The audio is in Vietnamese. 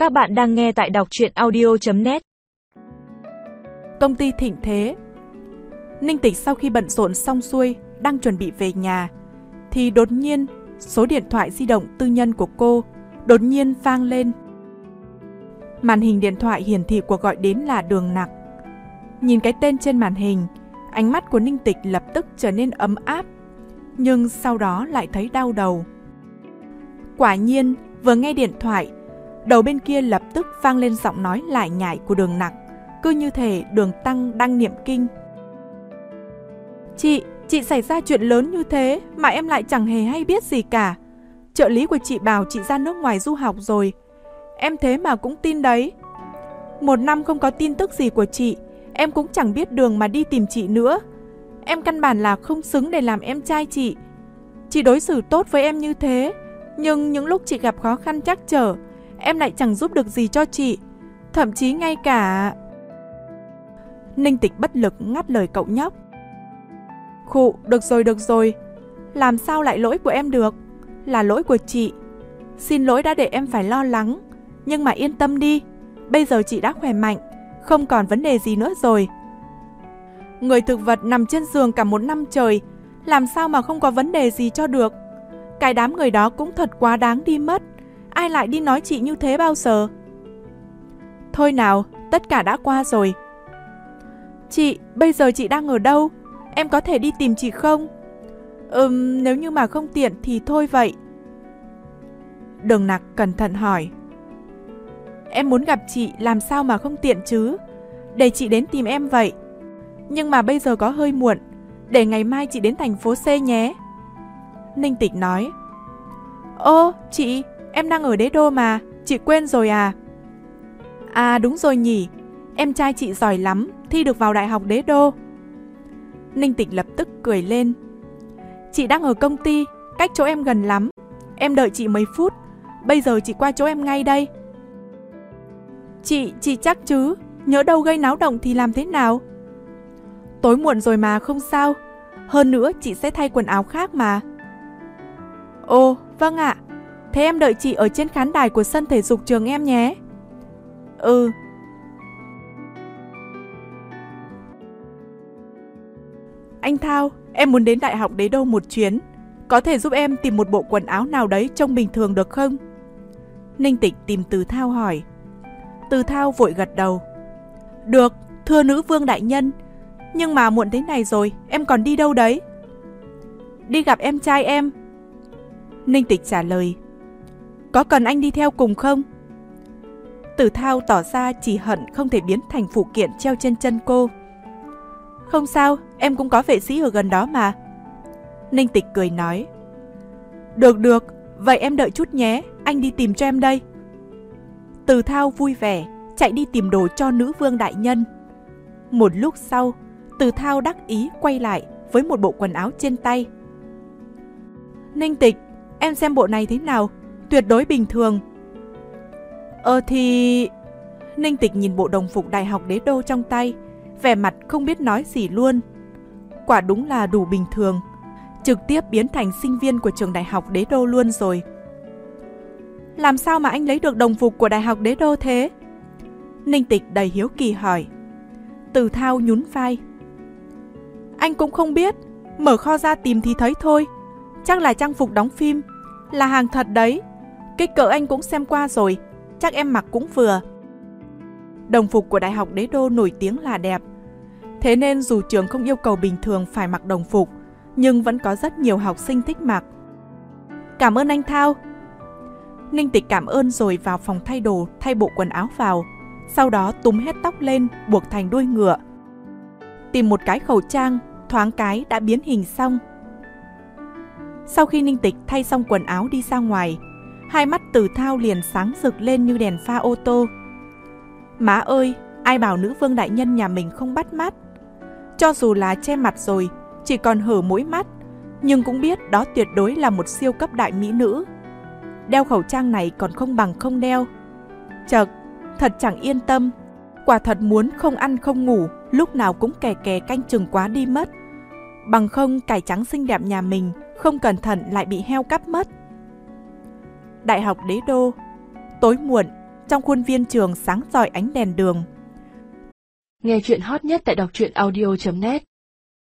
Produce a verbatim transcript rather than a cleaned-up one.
Các bạn đang nghe tại đọc truyện audio chấm net. Công ty Thịnh Thế. Ninh Tịch sau khi bận rộn xong xuôi, đang chuẩn bị về nhà, thì đột nhiên số điện thoại di động tư nhân của cô đột nhiên vang lên. Màn hình điện thoại hiển thị cuộc gọi đến là Đường Nặc. Nhìn cái tên trên màn hình, ánh mắt của Ninh Tịch lập tức trở nên ấm áp, nhưng sau đó lại thấy đau đầu. Quả nhiên, vừa nghe điện thoại, đầu bên kia lập tức vang lên giọng nói lải nhải của Đường Nặc, cứ như thể Đường Tăng đang niệm kinh. Chị, chị xảy ra chuyện lớn như thế mà em lại chẳng hề hay biết gì cả. Trợ lý của chị bảo chị ra nước ngoài du học rồi. Em thế mà cũng tin đấy. Một năm không có tin tức gì của chị, em cũng chẳng biết đường mà đi tìm chị nữa. Em căn bản là không xứng để làm em trai chị. Chị đối xử tốt với em như thế, nhưng những lúc chị gặp khó khăn trắc trở, em lại chẳng giúp được gì cho chị. Thậm chí ngay cả... Ninh Tịch bất lực ngắt lời cậu nhóc. Khụ, được rồi, được rồi. Làm sao lại lỗi của em được? Là lỗi của chị. Xin lỗi đã để em phải lo lắng. Nhưng mà yên tâm đi, bây giờ chị đã khỏe mạnh, không còn vấn đề gì nữa rồi. Người thực vật nằm trên giường cả một năm trời, làm sao mà không có vấn đề gì cho được. Cái đám người đó cũng thật quá đáng đi mất. Ai lại đi nói chị như thế bao giờ? Thôi nào, tất cả đã qua rồi. Chị, bây giờ chị đang ở đâu? Em có thể đi tìm chị không? Ừm, nếu như mà không tiện thì thôi vậy. Đường Nặc cẩn thận hỏi. Em muốn gặp chị, làm sao mà không tiện chứ? Để chị đến tìm em vậy. Nhưng mà bây giờ có hơi muộn, để ngày mai chị đến thành phố C nhé. Ninh Tịch nói. Ô, chị, em đang ở Đế Đô mà, chị quên rồi à? À đúng rồi nhỉ, em trai chị giỏi lắm, thi được vào Đại học Đế Đô. Ninh Tịch lập tức cười lên. Chị đang ở công ty, cách chỗ em gần lắm. Em đợi chị mấy phút, bây giờ chị qua chỗ em ngay đây. Chị, chị chắc chứ, nhỡ đâu gây náo động thì làm thế nào? Tối muộn rồi mà, không sao. Hơn nữa chị sẽ thay quần áo khác mà. Ồ, vâng ạ. Thế em đợi chị ở trên khán đài của sân thể dục trường em nhé. Ừ. Anh Thao, em muốn đến Đại học Đế Đô một chuyến. Có thể giúp em tìm một bộ quần áo nào đấy trông bình thường được không? Ninh Tịch tìm Từ Thao hỏi. Từ Thao vội gật đầu. Được, thưa nữ vương đại nhân. Nhưng mà muộn thế này rồi, em còn đi đâu đấy? Đi gặp em trai em. Ninh Tịch trả lời. Có cần anh đi theo cùng không? Từ Thao tỏ ra chỉ hận không thể biến thành phụ kiện treo trên chân cô. Không sao, em cũng có vệ sĩ ở gần đó mà. Ninh Tịch cười nói. Được được, vậy em đợi chút nhé, anh đi tìm cho em đây. Từ Thao vui vẻ, chạy đi tìm đồ cho nữ vương đại nhân. Một lúc sau, Từ Thao đắc ý quay lại với một bộ quần áo trên tay. Ninh Tịch, em xem bộ này thế nào? Tuyệt đối bình thường. Ờ thì... Ninh Tịch nhìn bộ đồng phục Đại học Đế Đô trong tay, vẻ mặt không biết nói gì luôn. Quả đúng là đủ bình thường, trực tiếp biến thành sinh viên của trường Đại học Đế Đô luôn rồi. Làm sao mà anh lấy được đồng phục của Đại học Đế Đô thế? Ninh Tịch đầy hiếu kỳ hỏi. Từ Thao nhún vai. Anh cũng không biết, mở kho ra tìm thì thấy thôi. Chắc là trang phục đóng phim, là hàng thật đấy. Kích cỡ anh cũng xem qua rồi, chắc em mặc cũng vừa. Đồng phục của Đại học Đế Đô nổi tiếng là đẹp. Thế nên dù trường không yêu cầu bình thường phải mặc đồng phục, nhưng vẫn có rất nhiều học sinh thích mặc. Cảm ơn anh Thao. Ninh Tịch cảm ơn rồi vào phòng thay đồ, thay bộ quần áo vào. Sau đó túm hết tóc lên, buộc thành đuôi ngựa. Tìm một cái khẩu trang, thoáng cái đã biến hình xong. Sau khi Ninh Tịch thay xong quần áo đi ra ngoài, hai mắt Từ Thao liền sáng rực lên như đèn pha ô tô. Má ơi, ai bảo nữ vương đại nhân nhà mình không bắt mắt. Cho dù là che mặt rồi, chỉ còn hở mỗi mắt, nhưng cũng biết đó tuyệt đối là một siêu cấp đại mỹ nữ. Đeo khẩu trang này còn không bằng không đeo. Chật, thật chẳng yên tâm. Quả thật muốn không ăn không ngủ, lúc nào cũng kè kè canh chừng quá đi mất. Bằng không cải trắng xinh đẹp nhà mình không cẩn thận lại bị heo cắp mất. Đại học Đế Đô. Tối muộn, trong khuôn viên trường sáng rọi ánh đèn đường. Nghe chuyện hot nhất tại đọc truyện audio chấm net.